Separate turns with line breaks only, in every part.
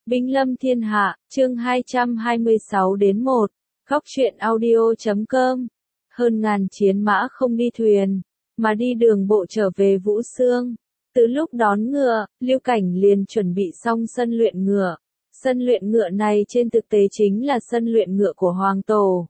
Binh lâm thiên hạ, chương 226-1, Góc truyện audio.com. Hơn ngàn chiến mã không đi thuyền, mà đi đường bộ trở về Vũ Xương. Từ lúc đón ngựa, Lưu Cảnh liền chuẩn bị xong sân luyện ngựa. Sân luyện ngựa này trên thực tế chính là sân luyện ngựa của Hoàng Tổ.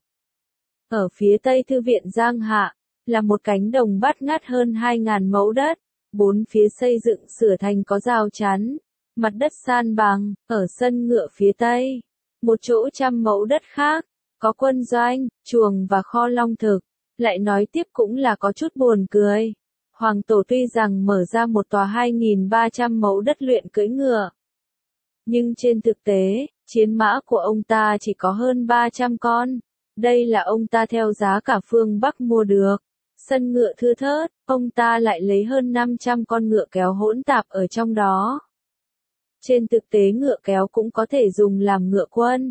Ở phía tây thư viện Giang Hạ, là một cánh đồng bát ngát hơn 2.000 mẫu đất, bốn phía xây dựng sửa thành có rào chắn, mặt đất san bằng. Ở sân ngựa phía tây, một chỗ 100 mẫu đất khác, có quân doanh, chuồng và kho long thực. Lại nói tiếp cũng là có chút buồn cười. Hoàng Tổ tuy rằng mở ra một tòa 2.300 mẫu đất luyện cưỡi ngựa, nhưng trên thực tế, chiến mã của ông ta chỉ có hơn 300 con. Đây là ông ta theo giá cả phương Bắc mua được. Sân ngựa thưa thớt, ông ta lại lấy hơn 500 con ngựa kéo hỗn tạp ở trong đó. Trên thực tế ngựa kéo cũng có thể dùng làm ngựa quân,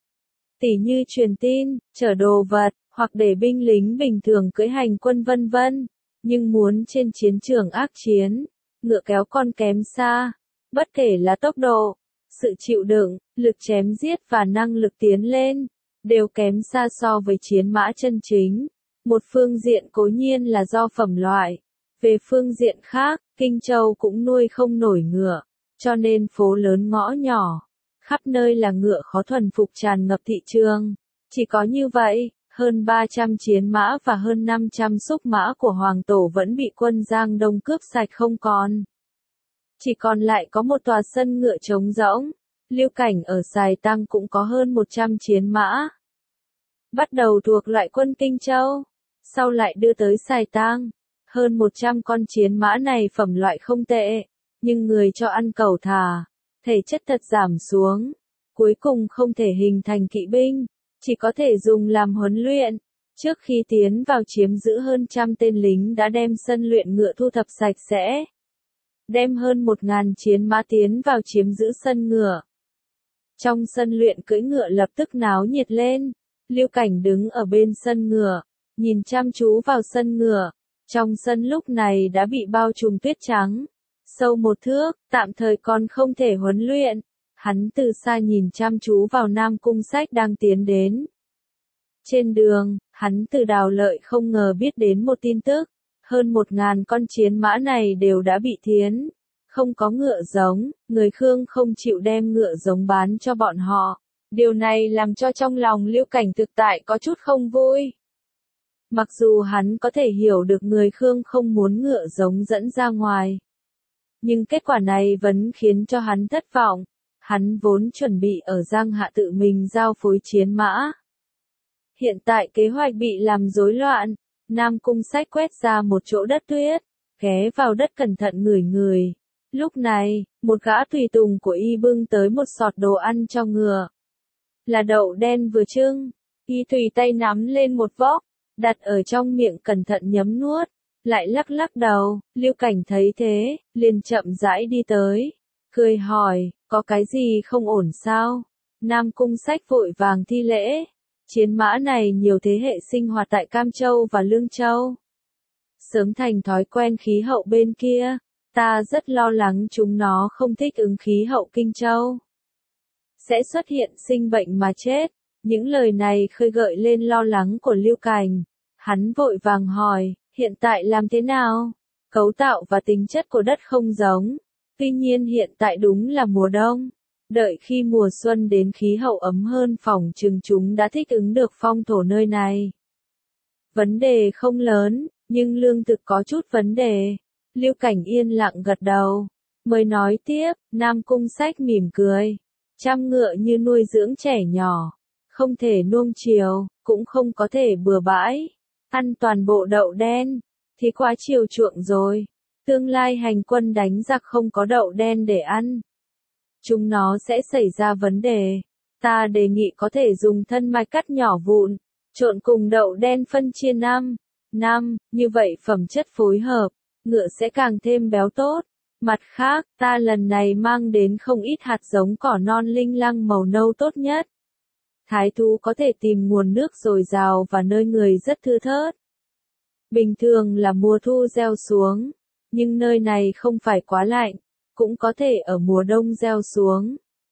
tỉ như truyền tin, chở đồ vật, hoặc để binh lính bình thường cưỡi hành quân vân vân. Nhưng muốn trên chiến trường ác chiến, ngựa kéo còn kém xa. Bất kể là tốc độ, sự chịu đựng, lực chém giết và năng lực tiến lên, đều kém xa so với chiến mã chân chính. Một phương diện cố nhiên là do phẩm loại. Về phương diện khác, Kinh Châu cũng nuôi không nổi ngựa, cho nên phố lớn ngõ nhỏ, khắp nơi là ngựa khó thuần phục tràn ngập thị trường. Chỉ có như vậy, hơn 300 chiến mã và hơn 500 xúc mã của Hoàng Tổ vẫn bị quân Giang Đông cướp sạch không còn. Chỉ còn lại có một tòa sân ngựa trống rỗng. Lưu Cảnh ở Sài Tăng cũng có hơn 100 chiến mã. Bắt đầu thuộc loại quân Kinh Châu, sau lại đưa tới Sài Tăng. Hơn 100 con chiến mã này phẩm loại không tệ, nhưng người cho ăn cẩu thả, thể chất thật giảm xuống. Cuối cùng không thể hình thành kỵ binh, chỉ có thể dùng làm huấn luyện. Trước khi tiến vào chiếm giữ hơn 100 tên lính đã đem sân luyện ngựa thu thập sạch sẽ. Đem hơn 1.000 chiến mã tiến vào chiếm giữ sân ngựa. Trong sân luyện cưỡi ngựa lập tức náo nhiệt lên. Lưu Cảnh đứng ở bên sân ngựa, nhìn chăm chú vào sân ngựa. Trong sân lúc này đã bị bao trùm tuyết trắng, sâu 1 thước, tạm thời còn không thể huấn luyện. Hắn từ xa nhìn chăm chú vào Nam Cung Sách đang tiến đến. Trên đường, hắn từ Đào Lợi không ngờ biết đến một tin tức. Hơn 1.000 con chiến mã này đều đã bị thiến. Không có ngựa giống, người Khương không chịu đem ngựa giống bán cho bọn họ. Điều này làm cho trong lòng Lưu Cảnh thực tại có chút không vui. Mặc dù hắn có thể hiểu được người Khương không muốn ngựa giống dẫn ra ngoài, nhưng kết quả này vẫn khiến cho hắn thất vọng. Hắn vốn chuẩn bị ở Giang Hạ tự mình giao phối chiến mã. Hiện tại kế hoạch bị làm rối loạn. Nam Cung Sách quét ra một chỗ đất tuyết, ghé vào đất cẩn thận ngửi ngửi. Lúc này, một gã tùy tùng của y bưng tới một sọt đồ ăn cho ngựa. Là đậu đen vừa chưng. Y tùy tay nắm lên một vóc, đặt ở trong miệng cẩn thận nhấm nuốt, lại lắc lắc đầu. Lưu Cảnh thấy thế, liền chậm rãi đi tới, cười hỏi, có cái gì không ổn sao? Nam Cung Sách vội vàng thi lễ. Chiến mã này nhiều thế hệ sinh hoạt tại Cam Châu và Lương Châu, sớm thành thói quen khí hậu bên kia. Ta rất lo lắng chúng nó không thích ứng khí hậu Kinh Châu, sẽ xuất hiện sinh bệnh mà chết. Những lời này khơi gợi lên lo lắng của Lưu Cảnh. Hắn vội vàng hỏi, hiện tại làm thế nào? Cấu tạo và tính chất của đất không giống. Tuy nhiên hiện tại đúng là mùa đông. Đợi khi mùa xuân đến khí hậu ấm hơn phỏng chừng chúng đã thích ứng được phong thổ nơi này. Vấn đề không lớn, nhưng lương thực có chút vấn đề. Lưu Cảnh yên lặng gật đầu. Mới nói tiếp, Nam Cung Sách mỉm cười. Chăm ngựa như nuôi dưỡng trẻ nhỏ. Không thể nuông chiều, cũng không có thể bừa bãi. Ăn toàn bộ đậu đen, thì quá chiều chuộng rồi. Tương lai hành quân đánh giặc không có đậu đen để ăn, chúng nó sẽ xảy ra vấn đề. Ta đề nghị có thể dùng thân mai cắt nhỏ vụn, trộn cùng đậu đen phân chia 5, như vậy phẩm chất phối hợp, ngựa sẽ càng thêm béo tốt. Mặt khác, ta lần này mang đến không ít hạt giống cỏ non linh lăng màu nâu tốt nhất. Thái thú có thể tìm nguồn nước dồi dào và nơi người rất thưa thớt. Bình thường là mùa thu gieo xuống, nhưng nơi này không phải quá lạnh, cũng có thể ở mùa đông gieo xuống.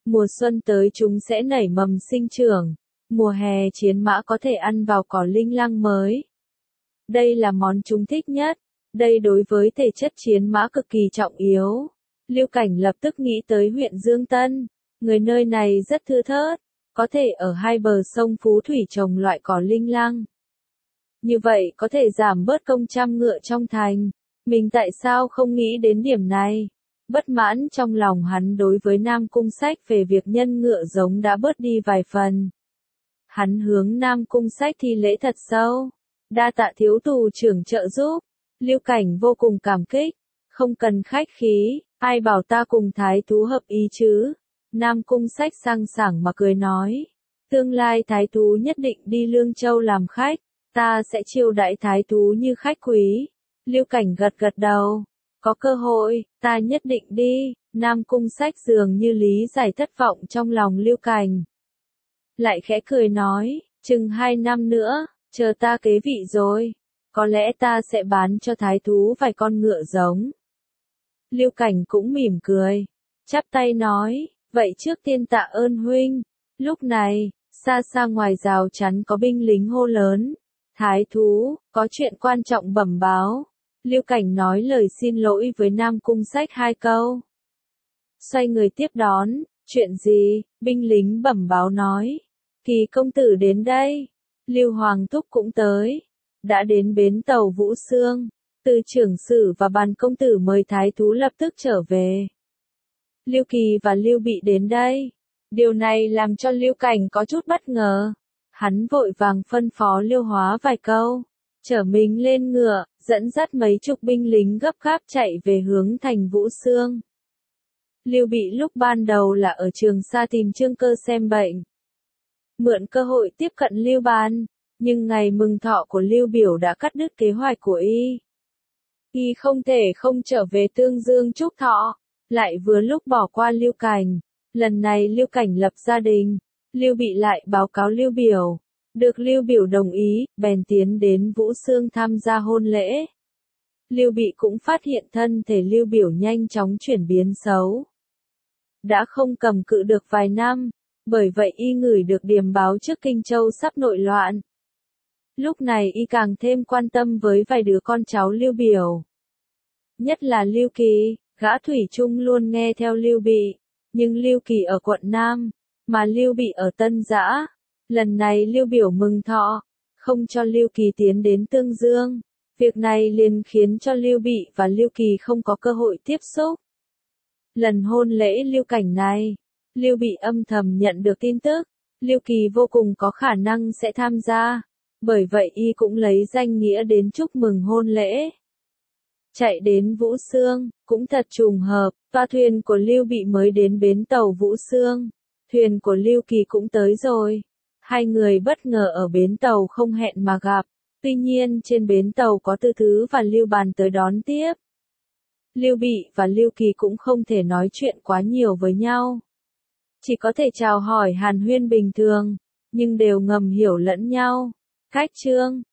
Mùa xuân tới chúng sẽ nảy mầm sinh trưởng. Mùa hè chiến mã có thể ăn vào cỏ linh lăng mới. Đây là món chúng thích nhất. Đây đối với thể chất chiến mã cực kỳ trọng yếu. Lưu Cảnh lập tức nghĩ tới huyện Dương Tân. Người nơi này rất thưa thớt, có thể ở hai bờ sông Phú Thủy trồng loại cỏ linh lăng. Như vậy có thể giảm bớt công chăm ngựa trong thành. Mình tại sao không nghĩ đến điểm này? Bất mãn trong lòng hắn đối với Nam Cung Sách về việc nhân ngựa giống đã bớt đi vài phần. Hắn hướng Nam Cung Sách thi lễ thật sâu. Đa tạ thiếu tù trưởng trợ giúp. Lưu Cảnh vô cùng cảm kích. Không cần khách khí, ai bảo ta cùng thái thú hợp ý chứ? Nam Cung Sách sang sảng mà cười nói. Tương lai thái thú nhất định đi Lương Châu làm khách, ta sẽ chiêu đãi thái thú như khách quý. Lưu Cảnh gật gật đầu. Có cơ hội, ta nhất định đi. Nam Cung Sách dường như lý giải thất vọng trong lòng Lưu Cảnh. Lại khẽ cười nói, chừng 2 năm nữa, chờ ta kế vị rồi. Có lẽ ta sẽ bán cho thái thú vài con ngựa giống. Lưu Cảnh cũng mỉm cười, chắp tay nói, vậy trước tiên tạ ơn huynh. Lúc này, xa xa ngoài rào chắn có binh lính hô lớn. Thái thú, có chuyện quan trọng bẩm báo. Lưu Cảnh nói lời xin lỗi với Nam Cung Sách 2 câu. Xoay người tiếp đón, chuyện gì? Binh lính bẩm báo nói. Kỳ công tử đến đây. Lưu Hoàng Thúc cũng tới. Đã đến bến tàu Vũ Xương. Từ trưởng sử và bàn công tử mời thái thú lập tức trở về. Lưu Kỳ và Lưu Bị đến đây. Điều này làm cho Lưu Cảnh có chút bất ngờ. Hắn vội vàng phân phó Lưu Hóa vài câu. Chở mình lên ngựa, dẫn dắt mấy chục binh lính gấp gáp chạy về hướng thành Vũ Xương. Lưu Bị lúc ban đầu là ở Trường Sa tìm Trương Cơ xem bệnh. Mượn cơ hội tiếp cận Lưu Ban, nhưng ngày mừng thọ của Lưu Biểu đã cắt đứt kế hoạch của y. Y không thể không trở về Tương Dương chúc thọ, lại vừa lúc bỏ qua Lưu Cảnh. Lần này Lưu Cảnh lập gia đình, Lưu Bị lại báo cáo Lưu Biểu. Được Lưu Biểu đồng ý, bèn tiến đến Vũ Xương tham gia hôn lễ. Lưu Bị cũng phát hiện thân thể Lưu Biểu nhanh chóng chuyển biến xấu. Đã không cầm cự được vài năm, bởi vậy y ngửi được điềm báo trước Kinh Châu sắp nội loạn. Lúc này y càng thêm quan tâm với vài đứa con cháu Lưu Biểu. Nhất là Lưu Kỳ, gã thủy chung luôn nghe theo Lưu Bị, nhưng Lưu Kỳ ở quận Nam, mà Lưu Bị ở Tân Giã. Lần này Lưu Biểu mừng thọ, không cho Lưu Kỳ tiến đến Tương Dương. Việc này liền khiến cho Lưu Bị và Lưu Kỳ không có cơ hội tiếp xúc. Lần hôn lễ Lưu Cảnh này, Lưu Bị âm thầm nhận được tin tức, Lưu Kỳ vô cùng có khả năng sẽ tham gia, bởi vậy y cũng lấy danh nghĩa đến chúc mừng hôn lễ. Chạy đến Vũ Xương, cũng thật trùng hợp, toa thuyền của Lưu Bị mới đến bến tàu Vũ Xương, thuyền của Lưu Kỳ cũng tới rồi. Hai người bất ngờ ở bến tàu không hẹn mà gặp, tuy nhiên trên bến tàu có Tư Thứ và Lưu Bàn tới đón tiếp. Lưu Bị và Lưu Kỳ cũng không thể nói chuyện quá nhiều với nhau. Chỉ có thể chào hỏi hàn huyên bình thường, nhưng đều ngầm hiểu lẫn nhau. Cách chương